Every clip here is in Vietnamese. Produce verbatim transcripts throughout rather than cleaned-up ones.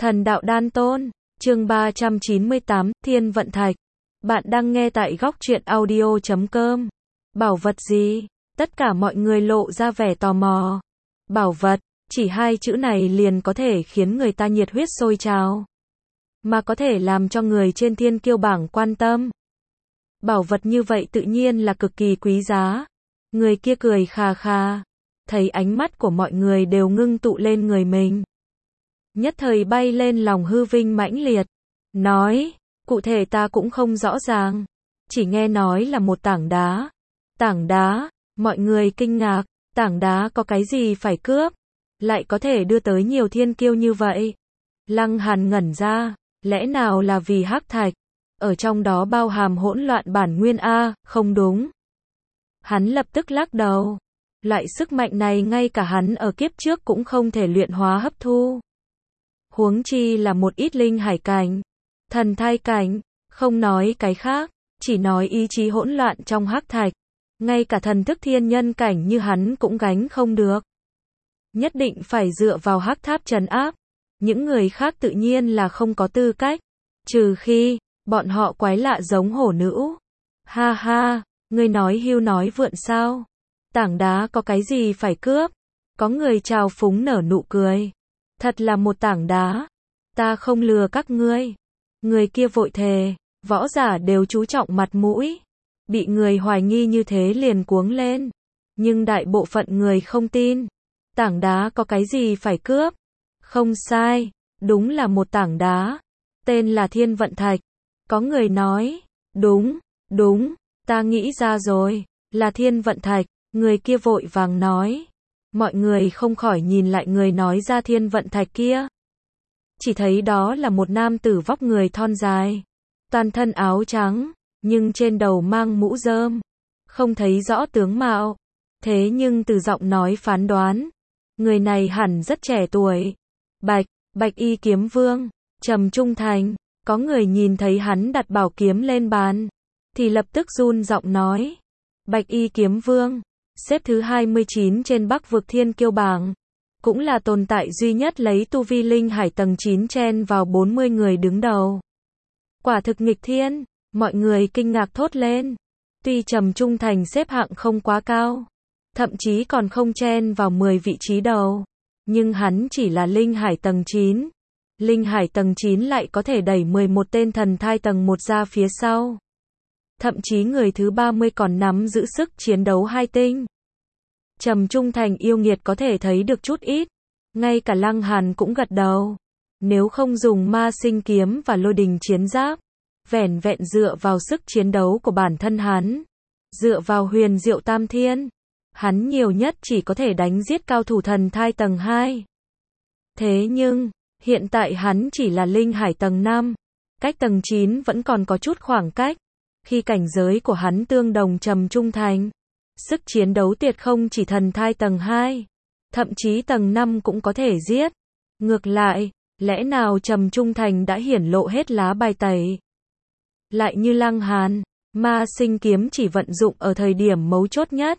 Thần đạo đan tôn, chương ba trăm chín mươi tám, Thiên Vận Thạch. Bạn đang nghe tại góc truyện audio chấm com. Bảo vật gì? Tất cả mọi người lộ ra vẻ tò mò. Bảo vật, chỉ hai chữ này liền có thể khiến người ta nhiệt huyết sôi trào. Mà có thể làm cho người trên thiên kiêu bảng quan tâm. Bảo vật như vậy tự nhiên là cực kỳ quý giá. Người kia cười khà khà. Thấy ánh mắt của mọi người đều ngưng tụ lên người mình. Nhất thời bay lên lòng hư vinh mãnh liệt. Nói, cụ thể ta cũng không rõ ràng. Chỉ nghe nói là một tảng đá. Tảng đá, mọi người kinh ngạc. Tảng đá có cái gì phải cướp? Lại có thể đưa tới nhiều thiên kiêu như vậy. Lăng Hàn ngẩn ra, lẽ nào là vì hắc thạch? Ở trong đó bao hàm hỗn loạn bản nguyên a, không đúng. Hắn lập tức lắc đầu. Loại sức mạnh này ngay cả hắn ở kiếp trước cũng không thể luyện hóa hấp thu. Huống chi là một ít linh hải cảnh, thần thai cảnh, không nói cái khác, chỉ nói ý chí hỗn loạn trong hắc thạch. Ngay cả thần thức thiên nhân cảnh như hắn cũng gánh không được. Nhất định phải dựa vào hắc tháp trấn áp. Những người khác tự nhiên là không có tư cách. Trừ khi, bọn họ quái lạ giống hổ nữ. Ha ha, ngươi nói hưu nói vượn sao? Tảng đá có cái gì phải cướp? Có người trào phúng nở nụ cười. Thật là một tảng đá. Ta không lừa các ngươi. Người kia vội thề. Võ giả đều chú trọng mặt mũi. Bị người hoài nghi như thế liền cuống lên. Nhưng đại bộ phận người không tin. Tảng đá có cái gì phải cướp? Không sai. Đúng là một tảng đá. Tên là Thiên Vận Thạch. Có người nói. Đúng, đúng. Ta nghĩ ra rồi. Là Thiên Vận Thạch. Người kia vội vàng nói. Mọi người không khỏi nhìn lại người nói ra Thiên Vận Thạch kia. Chỉ thấy đó là một nam tử vóc người thon dài. Toàn thân áo trắng, nhưng trên đầu mang mũ rơm. Không thấy rõ tướng mạo. Thế nhưng từ giọng nói phán đoán. Người này hẳn rất trẻ tuổi. Bạch, Bạch Y Kiếm Vương, Trầm Trung Thành. Có người nhìn thấy hắn đặt bảo kiếm lên bàn. Thì lập tức run giọng nói. Bạch Y Kiếm Vương. Xếp thứ hai mươi chín trên Bắc vực thiên kiêu bảng. Cũng là tồn tại duy nhất lấy tu vi linh hải tầng chín chen vào bốn mươi người đứng đầu. Quả thực nghịch thiên, mọi người kinh ngạc thốt lên. Tuy Trầm Trung Thành xếp hạng không quá cao, thậm chí còn không chen vào mười vị trí đầu, nhưng hắn chỉ là linh hải tầng chín. Linh hải tầng chín lại có thể đẩy mười một tên thần thai tầng một ra phía sau. Thậm chí người thứ ba mươi còn nắm giữ sức chiến đấu hai tinh. Trầm Trung Thành yêu nghiệt có thể thấy được chút ít. Ngay cả Lăng Hàn cũng gật đầu. Nếu không dùng ma sinh kiếm và lôi đình chiến giáp, vẻn vẹn dựa vào sức chiến đấu của bản thân hắn, dựa vào huyền diệu tam thiên, hắn nhiều nhất chỉ có thể đánh giết cao thủ thần thai tầng hai. Thế nhưng, hiện tại hắn chỉ là linh hải tầng năm, cách tầng chín vẫn còn có chút khoảng cách. Khi cảnh giới của hắn tương đồng Trầm Trung Thành, sức chiến đấu tuyệt không chỉ thần thai tầng hai, thậm chí tầng năm cũng có thể giết. Ngược lại, lẽ nào Trầm Trung Thành đã hiển lộ hết lá bài tẩy? Lại như Lăng Hàn, ma sinh kiếm chỉ vận dụng ở thời điểm mấu chốt nhất.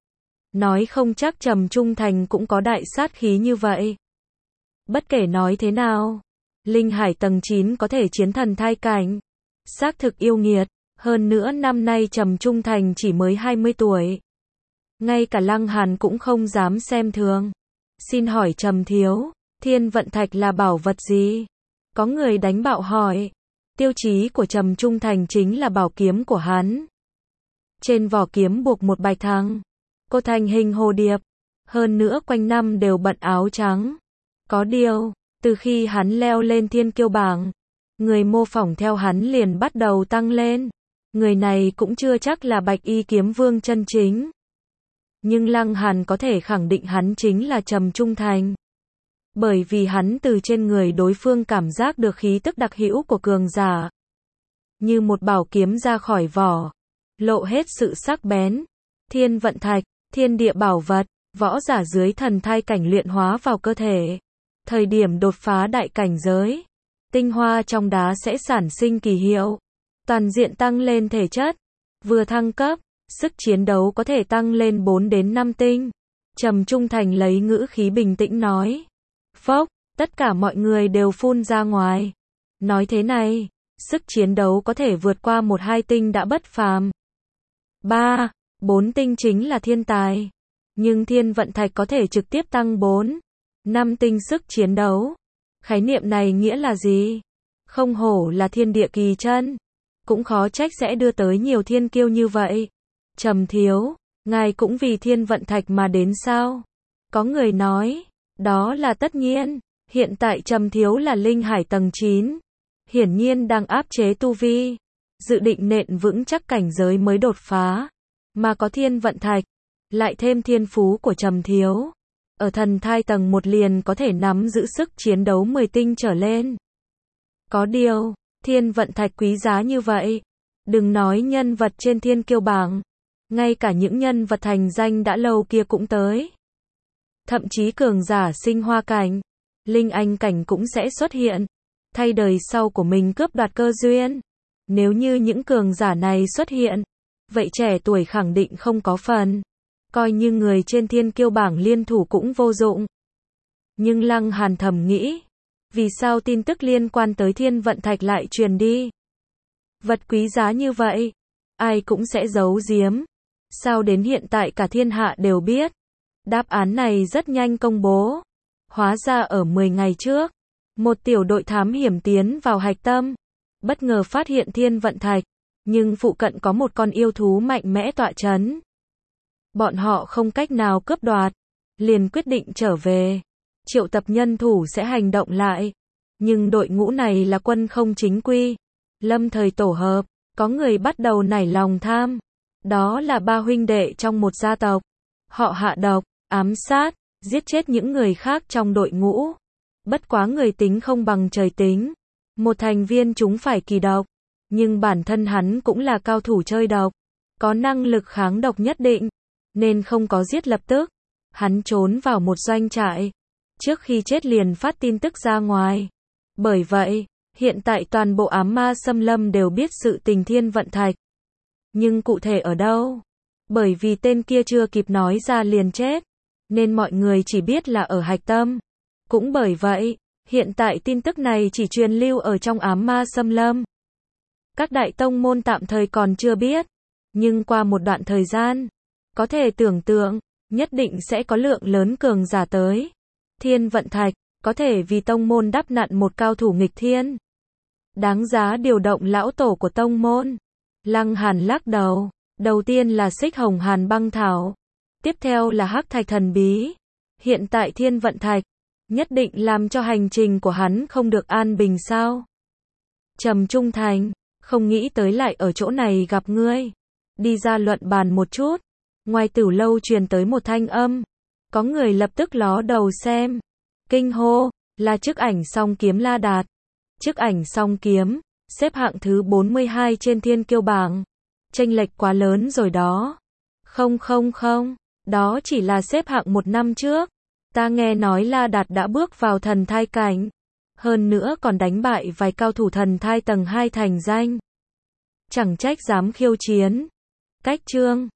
Nói không chắc Trầm Trung Thành cũng có đại sát khí như vậy. Bất kể nói thế nào, linh hải tầng chín có thể chiến thần thai cảnh, xác thực yêu nghiệt. Hơn nữa năm nay Trầm Trung Thành chỉ mới hai mươi tuổi. Ngay cả Lăng Hàn cũng không dám xem thường. Xin hỏi Trầm thiếu, Thiên Vận Thạch là bảo vật gì? Có người đánh bạo hỏi. Tiêu chí của Trầm Trung Thành chính là bảo kiếm của hắn. Trên vỏ kiếm buộc một bạch thăng, cô thành hình hồ điệp. Hơn nữa quanh năm đều bận áo trắng. Có điều, từ khi hắn leo lên thiên kiêu bảng, người mô phỏng theo hắn liền bắt đầu tăng lên. Người này cũng chưa chắc là Bạch Y Kiếm Vương chân chính. Nhưng Lăng Hàn có thể khẳng định hắn chính là Trầm Trung Thành. Bởi vì hắn từ trên người đối phương cảm giác được khí tức đặc hữu của cường giả. Như một bảo kiếm ra khỏi vỏ, lộ hết sự sắc bén. Thiên Vận Thạch, thiên địa bảo vật, võ giả dưới thần thai cảnh luyện hóa vào cơ thể. Thời điểm đột phá đại cảnh giới, tinh hoa trong đá sẽ sản sinh kỳ hiệu. Toàn diện tăng lên thể chất. Vừa thăng cấp, sức chiến đấu có thể tăng lên bốn đến năm tinh. Trầm Trung Thành lấy ngữ khí bình tĩnh nói. Phốc, Tất cả mọi người đều phun ra ngoài. Nói thế này, sức chiến đấu có thể vượt qua một hai tinh đã bất phàm. ba, bốn tinh chính là thiên tài. Nhưng thiên vận thạch có thể trực tiếp tăng bốn, năm tinh sức chiến đấu. Khái niệm này nghĩa là gì? Không hổ là thiên địa kỳ chân. Cũng khó trách sẽ đưa tới nhiều thiên kiêu như vậy. Trầm Thiếu, ngài cũng vì thiên vận thạch mà đến sao? Có người nói, đó là tất nhiên. Hiện tại Trầm Thiếu là linh hải tầng chín. Hiển nhiên đang áp chế tu vi. Dự định nện vững chắc cảnh giới mới đột phá. Mà có thiên vận thạch. Lại thêm thiên phú của Trầm Thiếu. Ở thần thai tầng một liền có thể nắm giữ sức chiến đấu mười tinh trở lên. Có điều, thiên vận thạch quý giá như vậy. Đừng nói nhân vật trên thiên kiêu bảng. Ngay cả những nhân vật thành danh đã lâu kia cũng tới. Thậm chí cường giả sinh hoa cảnh, linh anh cảnh cũng sẽ xuất hiện. Thay đời sau của mình cướp đoạt cơ duyên. Nếu như những cường giả này xuất hiện, vậy trẻ tuổi khẳng định không có phần. Coi như người trên thiên kiêu bảng liên thủ cũng vô dụng. Nhưng Lăng Hàn thầm nghĩ, vì sao tin tức liên quan tới thiên vận thạch lại truyền đi? Vật quý giá như vậy, ai cũng sẽ giấu giếm. Sao đến hiện tại cả thiên hạ đều biết? Đáp án này rất nhanh công bố. Hóa ra ở mười ngày trước, một tiểu đội thám hiểm tiến vào hạch tâm, bất ngờ phát hiện thiên vận thạch, nhưng phụ cận có một con yêu thú mạnh mẽ tọa chấn. Bọn họ không cách nào cướp đoạt, liền quyết định trở về, triệu tập nhân thủ sẽ hành động lại. Nhưng đội ngũ này là quân không chính quy, lâm thời tổ hợp, có người bắt đầu nảy lòng tham. Đó là ba huynh đệ trong một gia tộc. Họ hạ độc, ám sát, giết chết những người khác trong đội ngũ. Bất quá người tính không bằng trời tính. Một thành viên chúng phải kỳ độc, nhưng bản thân hắn cũng là cao thủ chơi độc, có năng lực kháng độc nhất định, nên không có giết lập tức. Hắn trốn vào một doanh trại, trước khi chết liền phát tin tức ra ngoài. Bởi vậy, hiện tại toàn bộ ám ma xâm lâm đều biết sự tình thiên vận thạch. Nhưng cụ thể ở đâu? Bởi vì tên kia chưa kịp nói ra liền chết, nên mọi người chỉ biết là ở hạch tâm. Cũng bởi vậy, hiện tại tin tức này chỉ truyền lưu ở trong ám ma xâm lâm. Các đại tông môn tạm thời còn chưa biết, nhưng qua một đoạn thời gian, có thể tưởng tượng, nhất định sẽ có lượng lớn cường giả tới. Thiên vận thạch, có thể vì tông môn đắp nặn một cao thủ nghịch thiên. Đáng giá điều động lão tổ của tông môn. Lăng Hàn lắc đầu, đầu tiên là xích hồng hàn băng thảo, tiếp theo là hắc thạch thần bí. Hiện tại thiên vận thạch, nhất định làm cho hành trình của hắn không được an bình sao? Trầm Trung Thành, không nghĩ tới lại ở chỗ này gặp ngươi. Đi ra luận bàn một chút. Ngoài tử lâu truyền tới một thanh âm. Có người lập tức ló đầu xem. Kinh hô, là chức ảnh song kiếm La Đạt. Chức ảnh song kiếm, xếp hạng thứ bốn mươi hai trên thiên kiêu bảng. Chênh lệch quá lớn rồi đó. Không không không, đó chỉ là xếp hạng một năm trước. Ta nghe nói La Đạt đã bước vào thần thai cảnh. Hơn nữa còn đánh bại vài cao thủ thần thai tầng hai thành danh. Chẳng trách dám khiêu chiến. Cách chương